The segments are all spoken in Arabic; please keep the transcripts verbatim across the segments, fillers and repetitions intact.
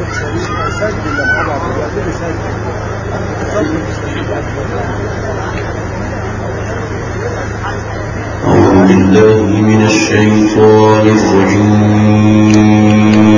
أعوذ بالله من الشيطان الرجيم.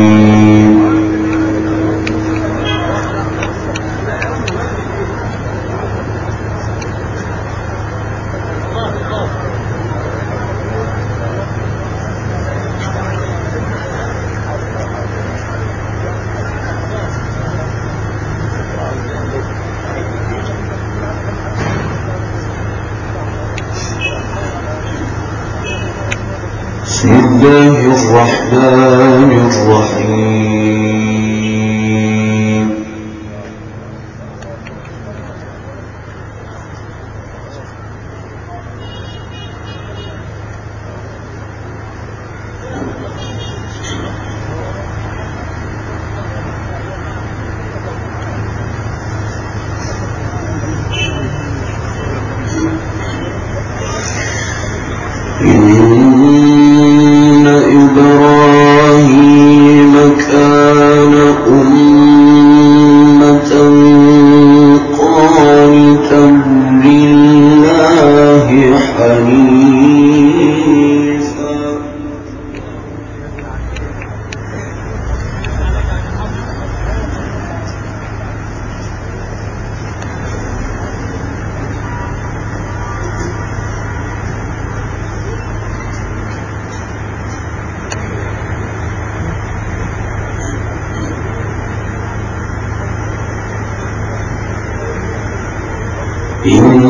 بسم الله الرحمن الرحيم. إن إبراهيم كان أمة قانتا لله حنيفا إن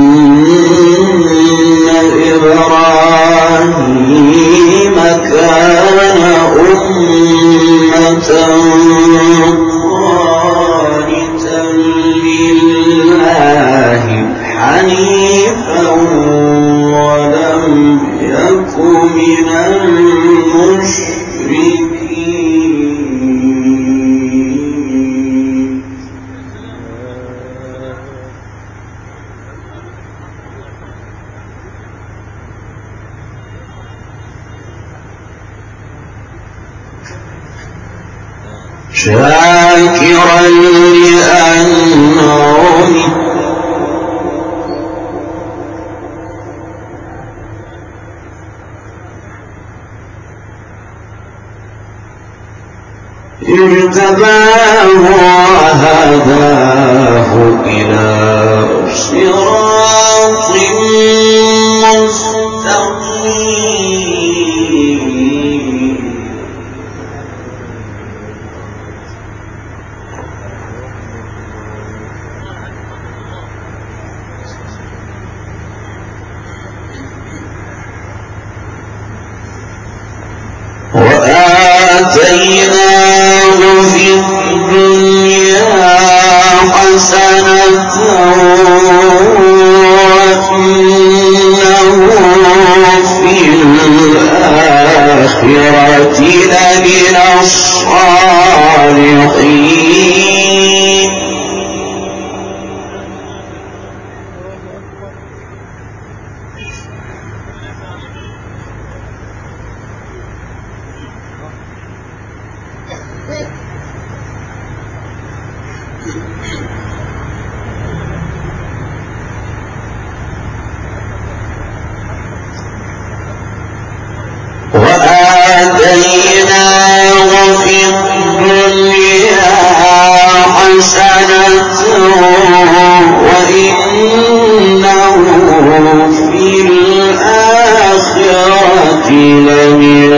إبراهيم كان أمة قانتا لله حنيفا ولم يك من المشركين. شاكرا لأنعمه اجتباه وهداه إلى صراط مستقيم. وآتيناه في الدنيا حسنة وإنه في الآخرة لمن الصالحين. وآتيناه في الدنيا حسنة وإنه في الآخرة لمن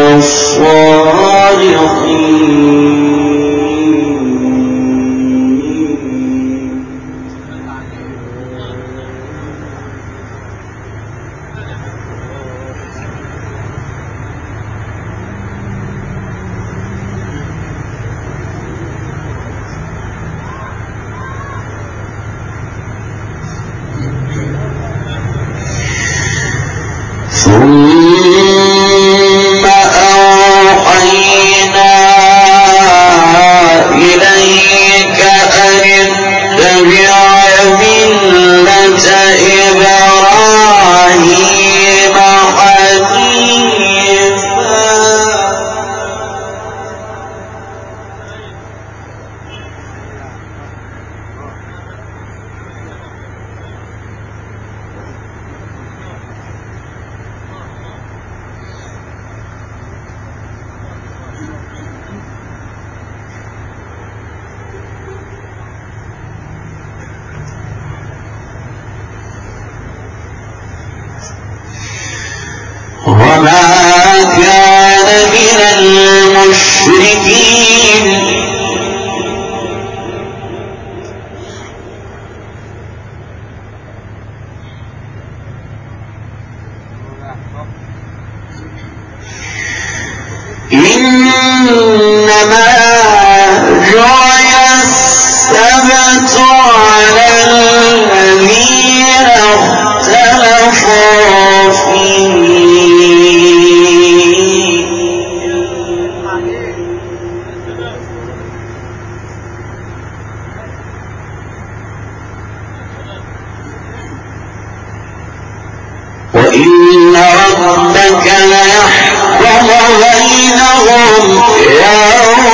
الصالحين. المشركين إنما جعل السبت على الذين اختلفوا فيه وإن ربك ليحكم بينهم يوم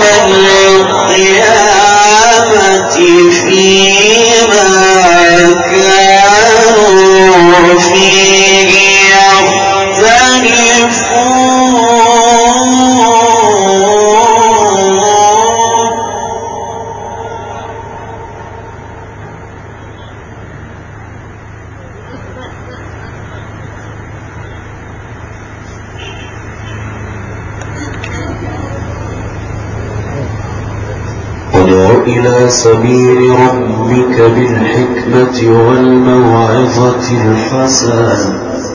القيامة فيما كانوا فيه يختلفون ادع إلى سبيل ربك بالحكمة والموعظة الحسنة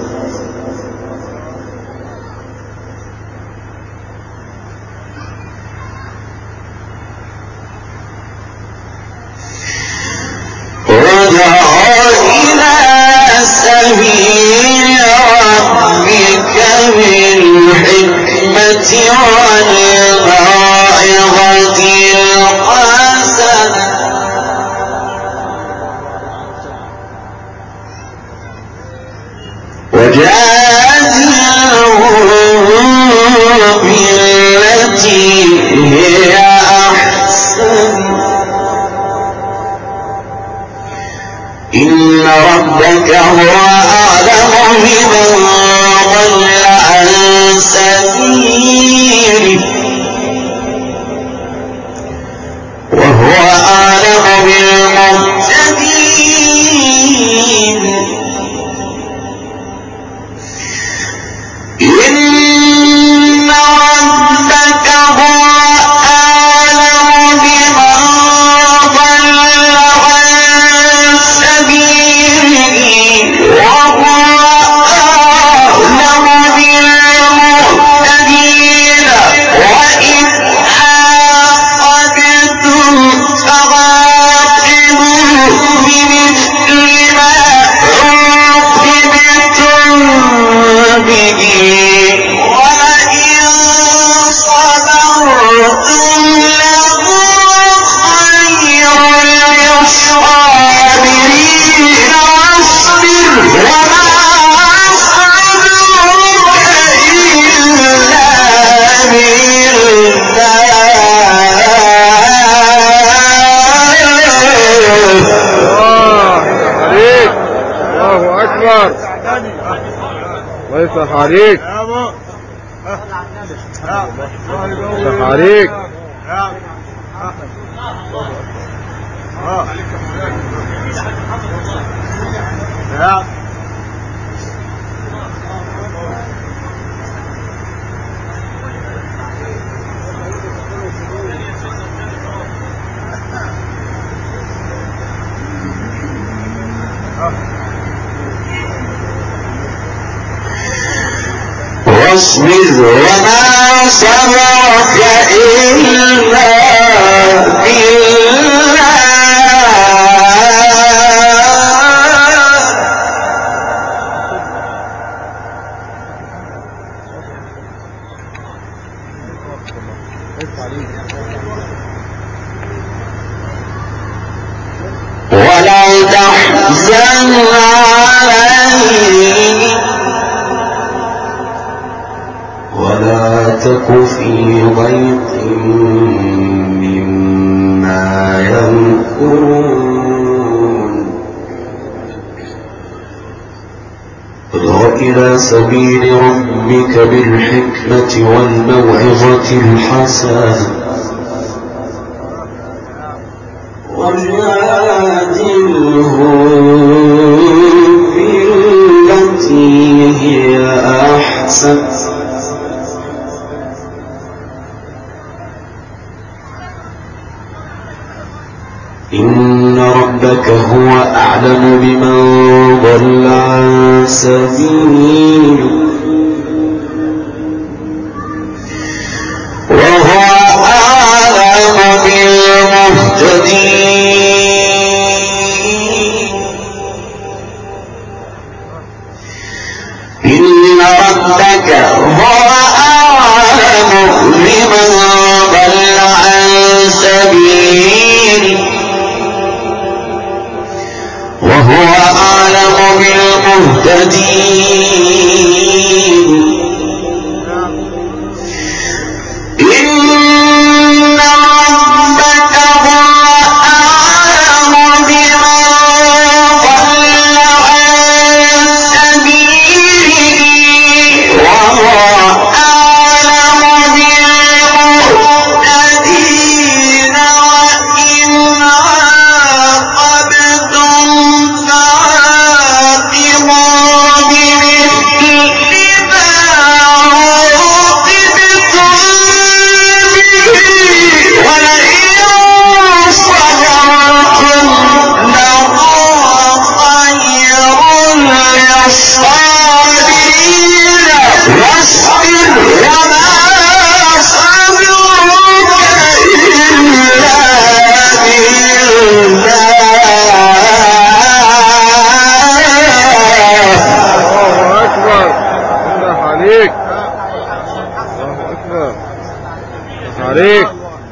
ادع إلى سبيل ربك بالحكمة والموعظة الحسنة وجادلهم بالتي هي أحسن إن ربك هو أعلم بمن ضل عن سبيله وهو أعلم بالمهتدين إن ربك هو أعلم بمن ضل عن سبيله وهو أعلم بالمهتدين وإذ عاقبتم فعاقبوا بمثل ما عوقبتم به ولئن صبرتم لهو خير للصابرين واصبر وما صبرك إلا بالله. الله أكبر. الله يفتح عليك. يفتح عليك. واصبر وما صبرك إلا بالله ولا تحزن عليهم ولا تك في ضيق مما يمكرون ادع إلى سبيل ربك بالحكمة والموعظة الحسنة وجادلهم بالتي هي أحسن إن ربك هو أعلم بمن ضل عن سبيله وهو أعلم بالمهتدين. إن ربك هو أعلم بمن ضل عن سبيله وهو أعلم بالمهتدين. إن ربك هو أعلم بمن ضل عن سبيله وهو أعلم بالمهتدين. وإن عاقبتم فعاقبوا بمثل ما عوقبتم به ولئن صبرتم لهو خير للصابرين. واصبر وما صبرك إلا بالله. الله أكبر. الله عليك. الله أكبر. الله عليك.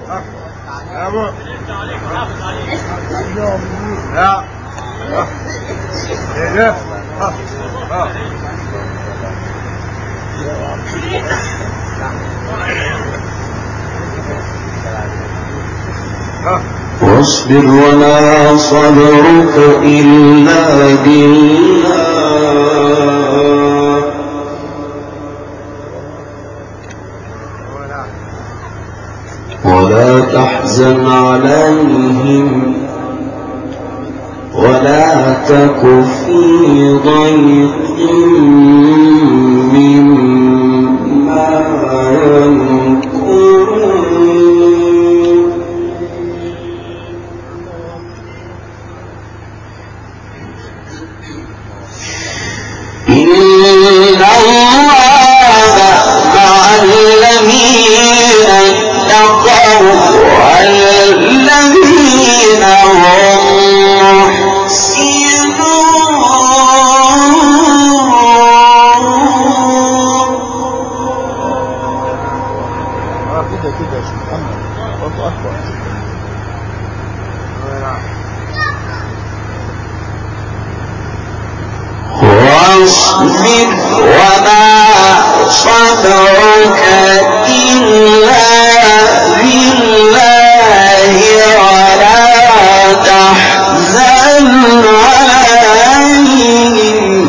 واصبر وما صبرك إلا بالله ولا تحزن عليهم ولا تك في ضيق مما يمكرون. إن الله مع الذين اتقوا والذين هم واصبر وما صبرك إلا بالله ولا تحزن عليهم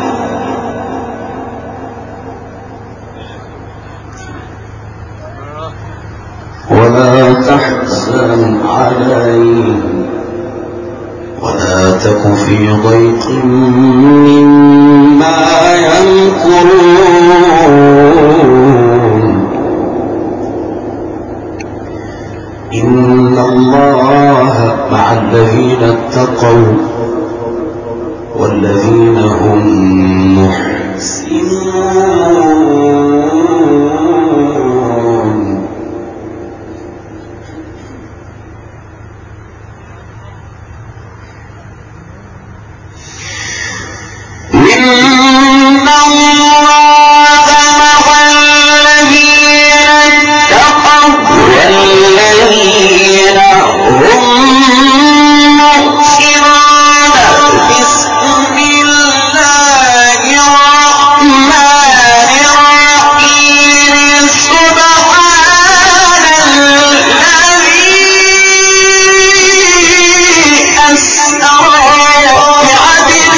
ولا تحزن عليهم ولا تك في ضيق مما يمكرون. إن الله مع الذين اتقوا والذين هم محسنون. إن الله مع الذين اتقوا والذين هم محسنون. بسم الله الرحمن الرحيم. سبحان الذي أسرى بعبده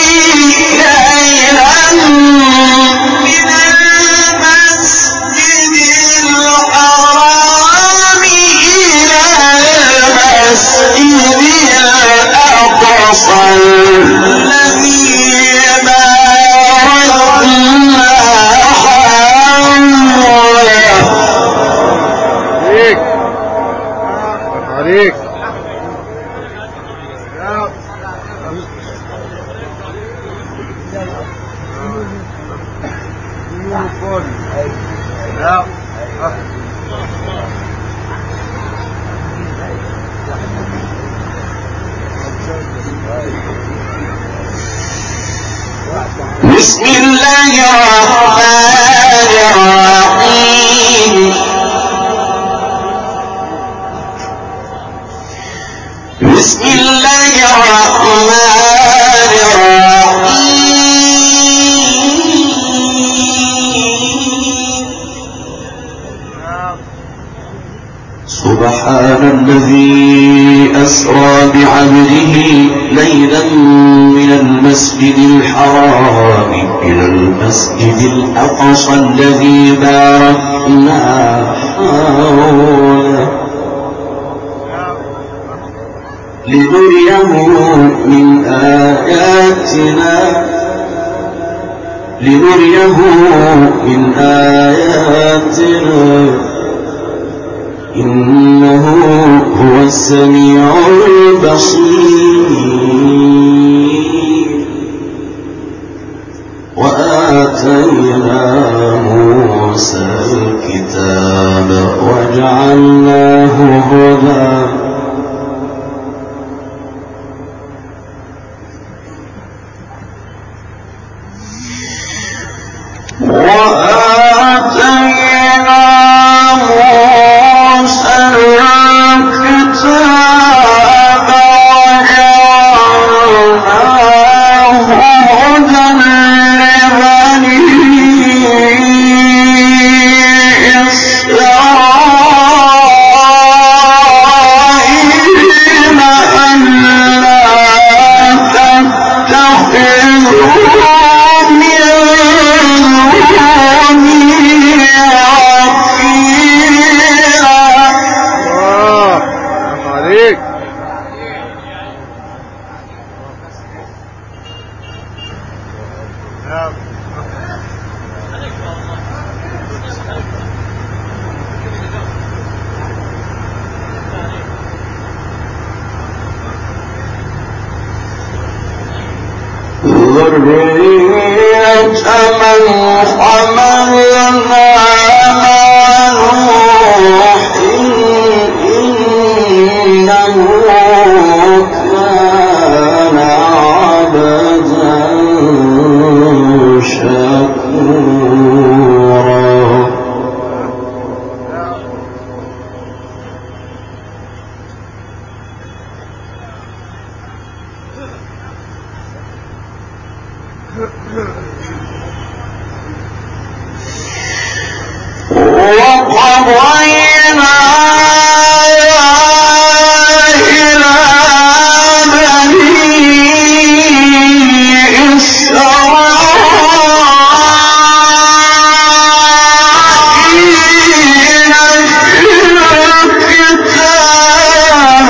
ليلا من المسجد الحرام إلى المسجد الأقصى الذي باركنا حوله. عليك. عليك. بسم الله الرحمن الرحيم بسم الله الرحمن الرحيم سبحان الذي أسرى بعبده ليلا من المسجد الحرام إلى المسجد الأقصى الذي باركنا حوله لنريه من آياتنا لنريه من آياتنا إنه هو السميع البصير وآتينا موسى الكتاب وجعلناه هدى وآتينا موسى الكتاب وجعلناه هدى لبني إسرائيل ألا تتخذوا ذرية من حملنا مع نوح إنه كان عبدا شكورا وقضينا إلى بني إسرائيل في الكتاب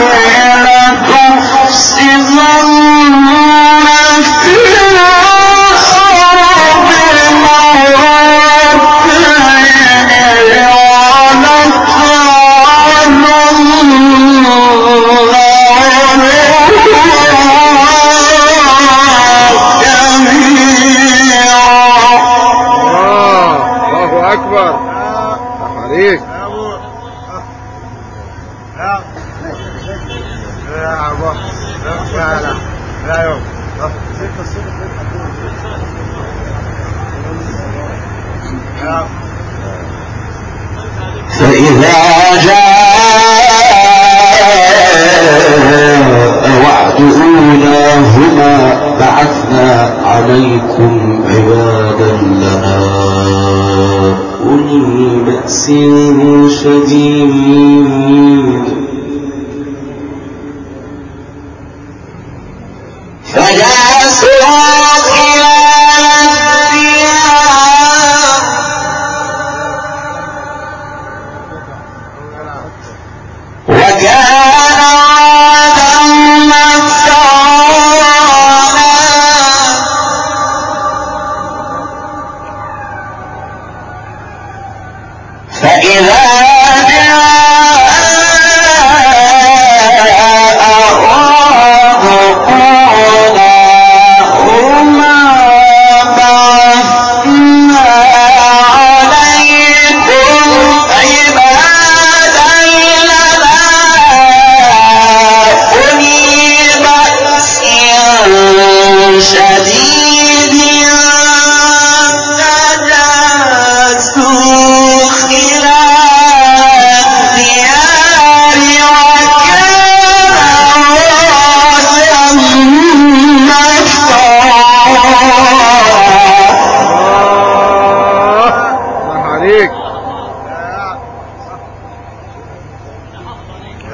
لتفسدن في الأرض أكبر عليك فإذا جاء وعد أولاهما بعثنا عليكم عبادا لنا أولي بأس شديد فجاسوا خلال الديار وكان وعدا مفعولا فإذا جاء وعد أولاهما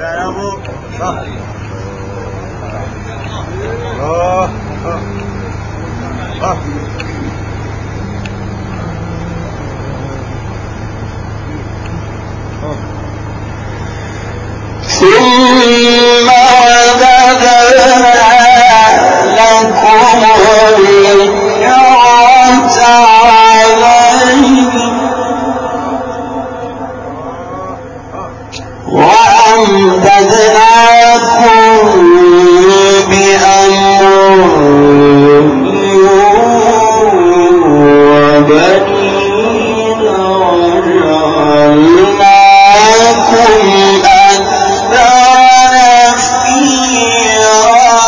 يا ابو صح. اه اه ثم رددنا لكم الكرة عليهم وأمددناكم بأموال وبنين وجعلناكم أكثر نفيرا.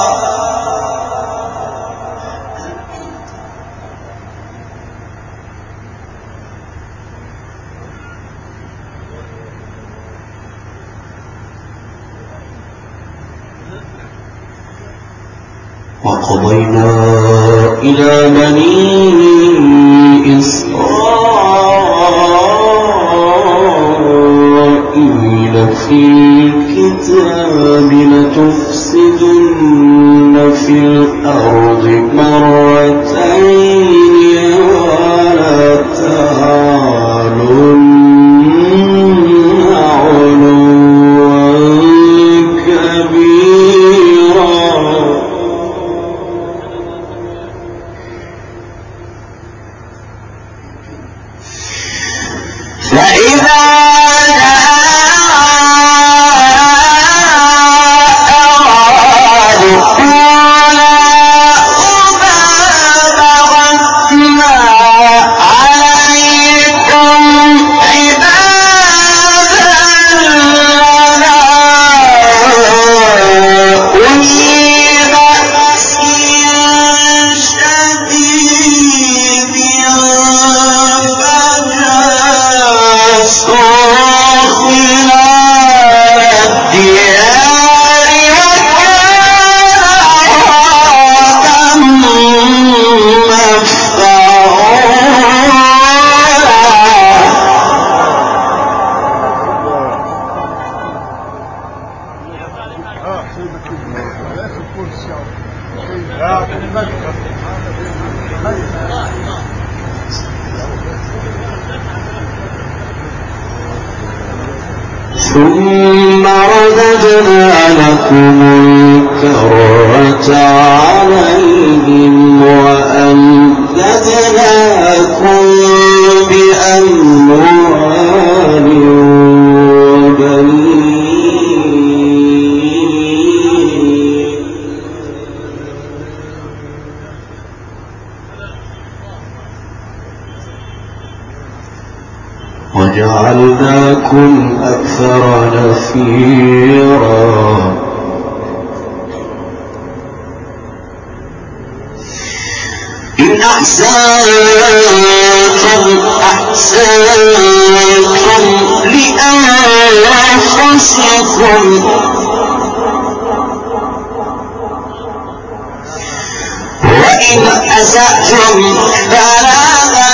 وقضينا إلى بني إسرائيل في الكتاب لتفسدن في الأرض مرتين ولا تعلن علوا كبيرا. فإذا ثم رددنا لكم الكرة عليهم وأمددناكم بأموال وبنين وجعلناكم أكثر نفيرا. إن أحسنتم أحسنتم لأنفسكم وإن أسأتم فلها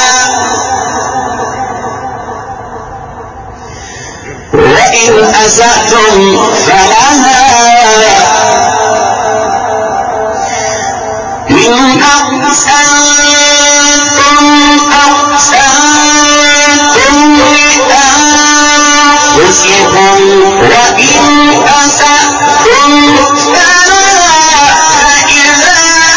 وإن أسأتم فلها إن أحسنتم أحسنتم لأنفسكم وإن أسأتم فلها إذا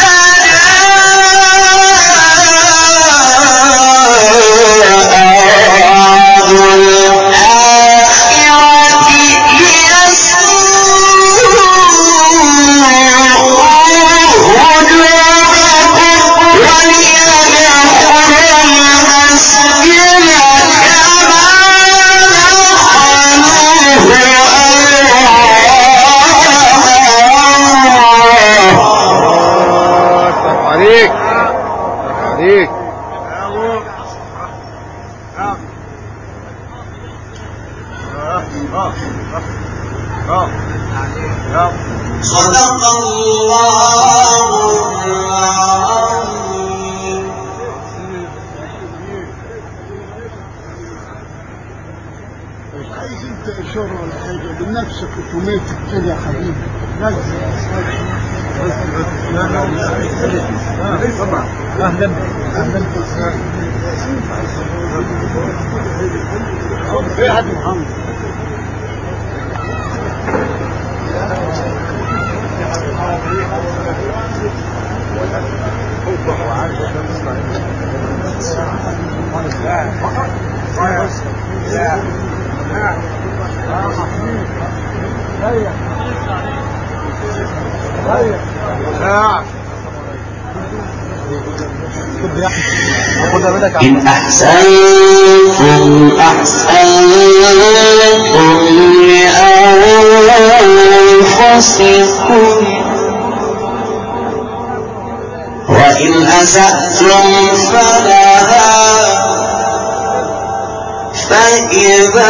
عليك عليك صدق الله العظيم. عايز انت اشاره ولا حاجه بنفسك اوتوماتيك كده يا حبيبي. نزل طبعا. اهلا اهلا. ايه يا حاج محمد؟ إن أحسنتم أحسنتم لأنفسكم وإن أسأتم فلها فإذا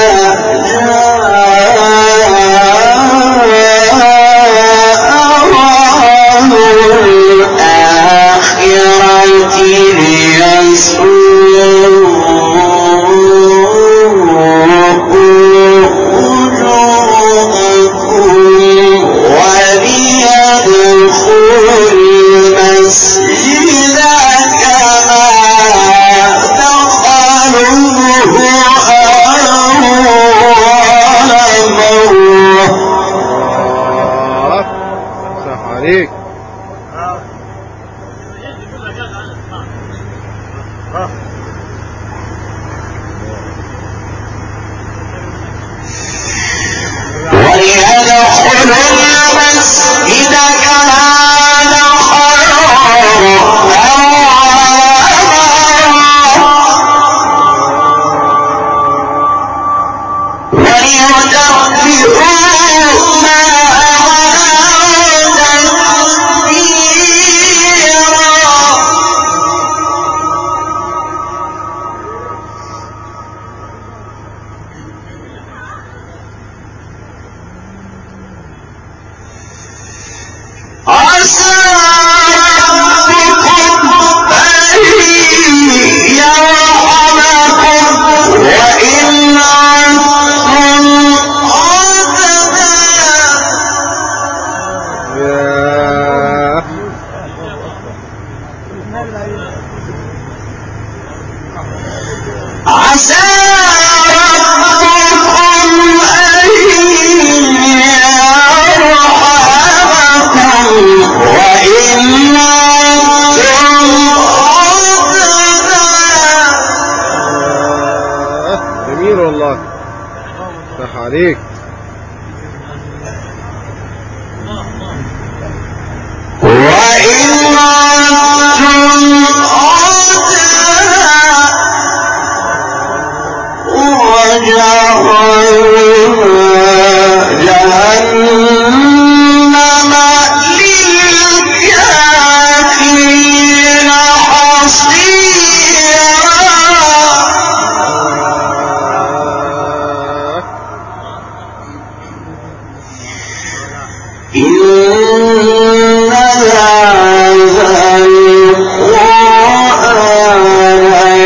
عليك. وليدخلوا المسجد كما عسى ربكم أن يرحمكم وإن جميل والله. صح عليك. وإن جهنم للكافرين حصيرا إن هذا القرآن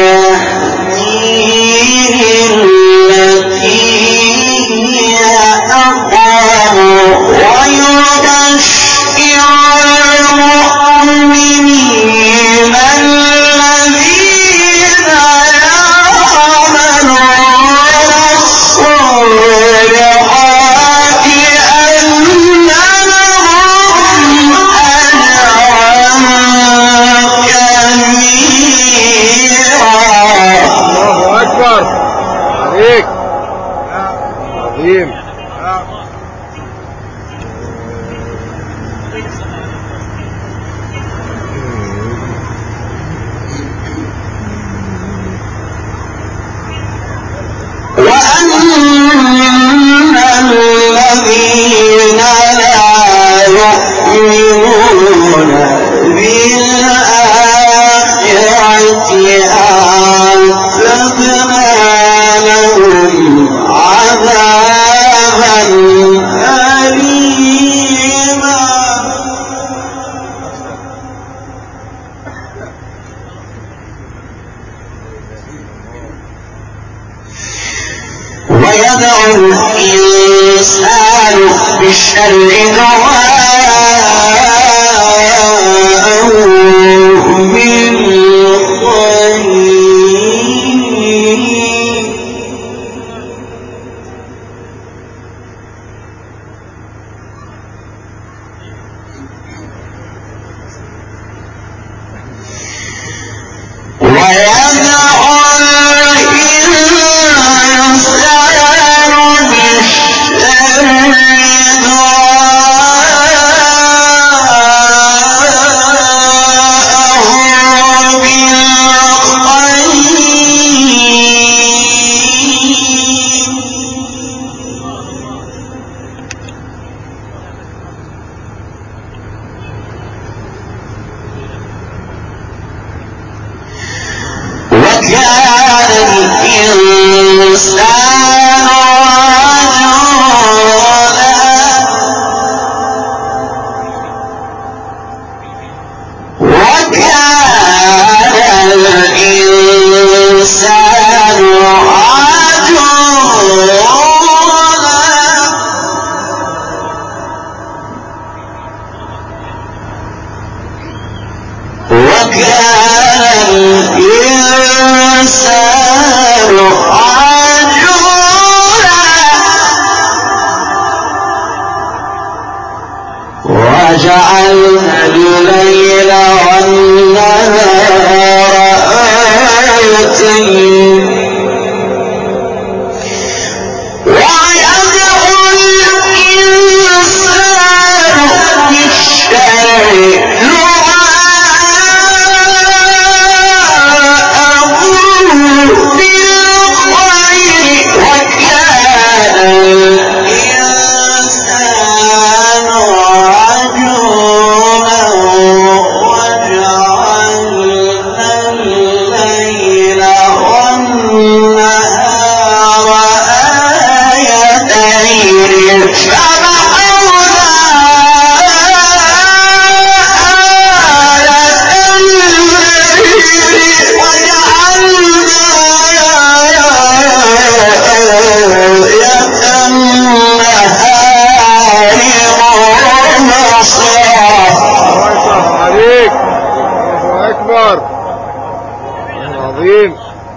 المؤمنين الذين يعملون الصالحات أن لهم أجرا كبيرا. الله أكبر عليك. عظيم. وأن الذين لا يؤمنون بالآخرة أعتدنا لهم عذابا الإنسان بالشر دعاءه بالخير وجعلنا الليل والنهار آيتين ويدعو الإنسان بالشر دعاءه بالخير وكان الإنسان عجولا وجعلنا الليل والنهار آيتين فمحونا آية الليل وجعلنا آية النهار مبصرا. الله عليك، الله أكبر، عظيم.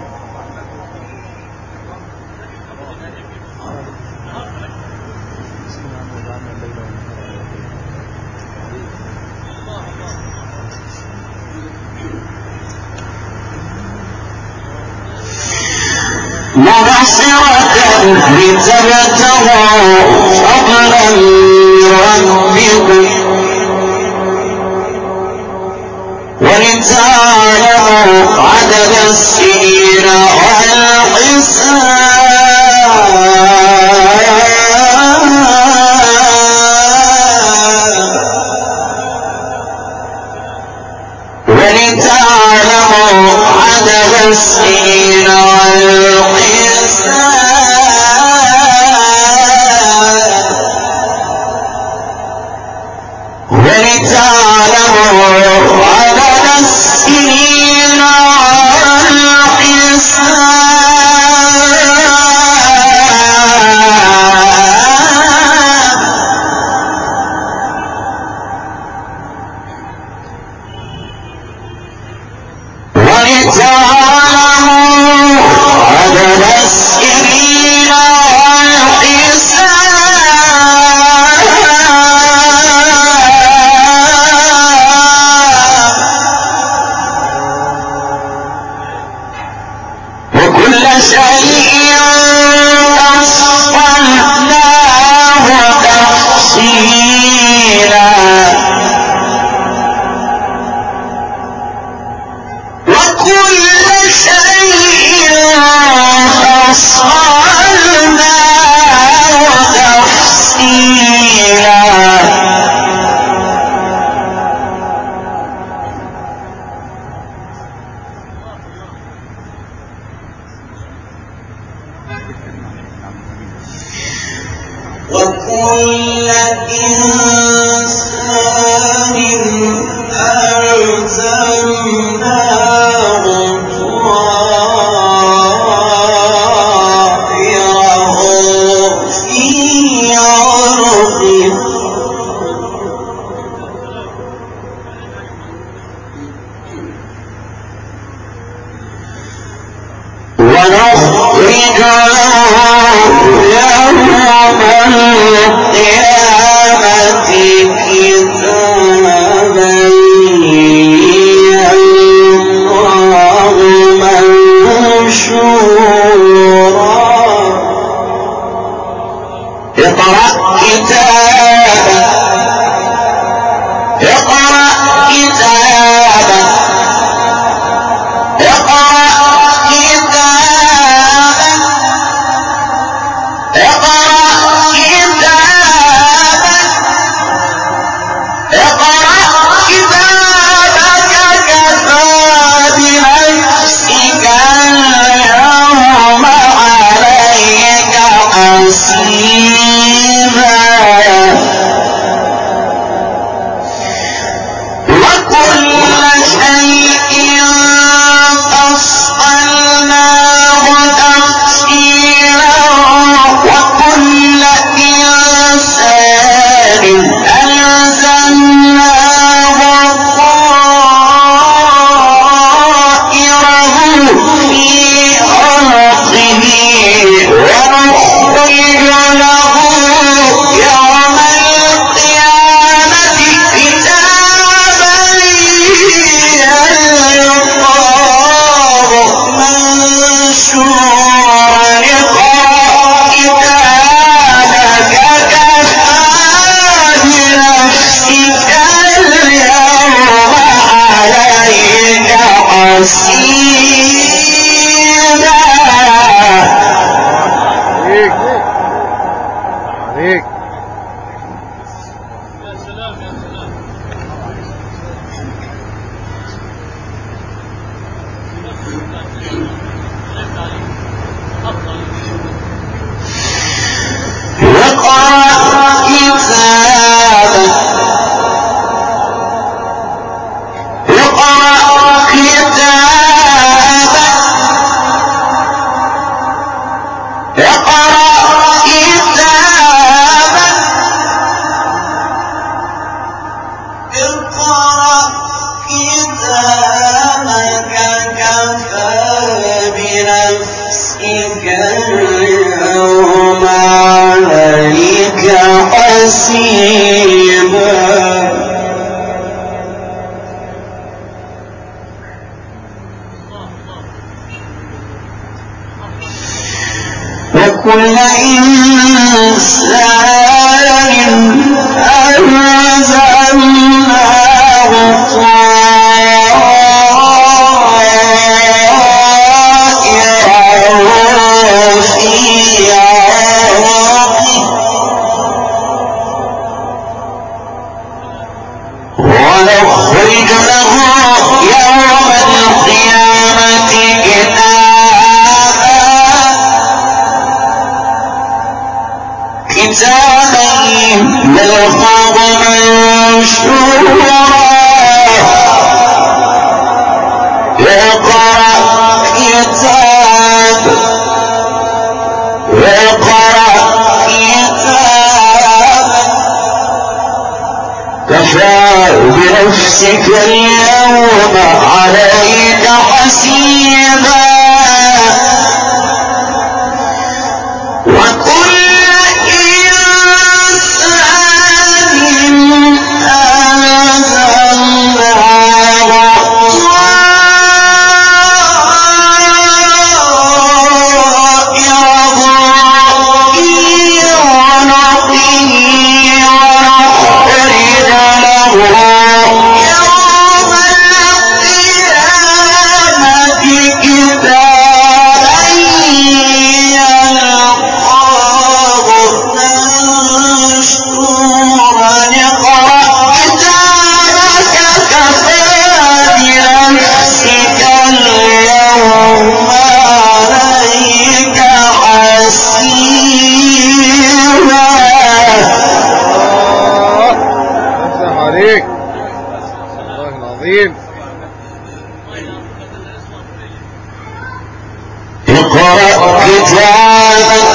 مبصرة لتبتغوا فضلا من ربكم ولتعلموا عدد السنين والحساب ولتعلموا عدد السنين والحساب ولتعلموا عدد السنين والحساب ولتعلموا عدد السنين والحساب وكل شيء فصلناه تفصيلا وكل شيء فصلناه تفصيلا وكل إنسان ألزمناه طائره اقرأ كتابك اقرأ كتابك اقرأ كتابك اقرأ كتابك اقرأ كتابك كفى بنفسك اليوم عليك حسيبا وكل شيء فصلناه تفصيلا وكل إنسان ألزمناه طائره في عنقه ونخرج له يوم القيامة كتابا يلقاه منشورا اقرأ كتابك كفى بنفسك اليوم عليك حسيبا. عليك عليك اقرأ كتابك اقرأ كتابك اقرأ كتابك اقرأ كتابك كفى بنفسك اليوم عليك حسيبا. وكل إنسان ألزمناه طائره في عنقه ونخرج له يوم القيامة كتابا كتابا يلقاه منشورا اقرأ كتابك اقرأ كتابك كفى بنفسك اليوم عليك حسيبا. وكل إنسان ألزمناه طائره في عنقه ونخرج له يوم القيامة كتابا يلقاه منشورا اقرأ كتابك كفى بنفسك اليوم عليك حسيبا. الله عليك الله العظيم. اقرأ كتابك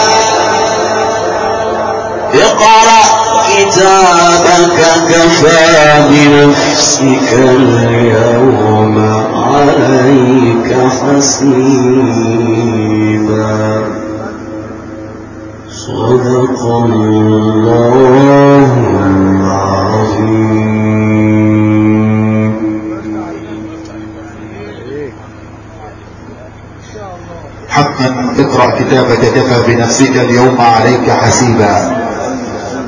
اقرأ كتابك كفى بنفسك اليوم عليك حسيبا. صدق الله العظيم. حقا اقرأ كتابك كفى بنفسك اليوم عليك حسيبا.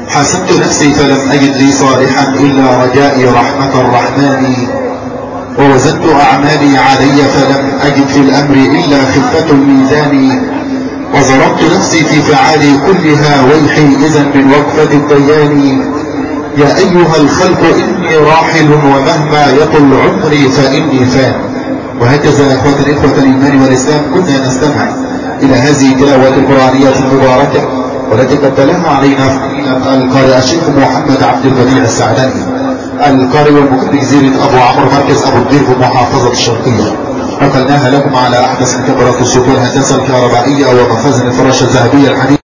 حسبت نفسي فلم أجد لي صالحا إلا رجائي رحمة الرحمن، ووزنت أعمالي علي فلم أجد في الأمر إلا خفة الميزان، وظلمت نفسي في فعالي كلها ويحي إذا من وقفة الديان. يا أيها الخلق إني راحل ومهما يطل عمري فإني فان. وهكذا أخوة الإخوة الإيمان والإسلام كنا نستمع إلى هذه التلاوة القرآنية المباركة والتي قد تلاها علينا القارئ الشيخ محمد عبد البديع السعداني، القارئ والمكتب جزيرة أبو عمرو مركز أبو الدير في محافظة الشرقية. نقلناها لكم على أحدث كاميرات الصوت والهندسة الكهربائية ومخازن الفراشة الذهبية الحديثة.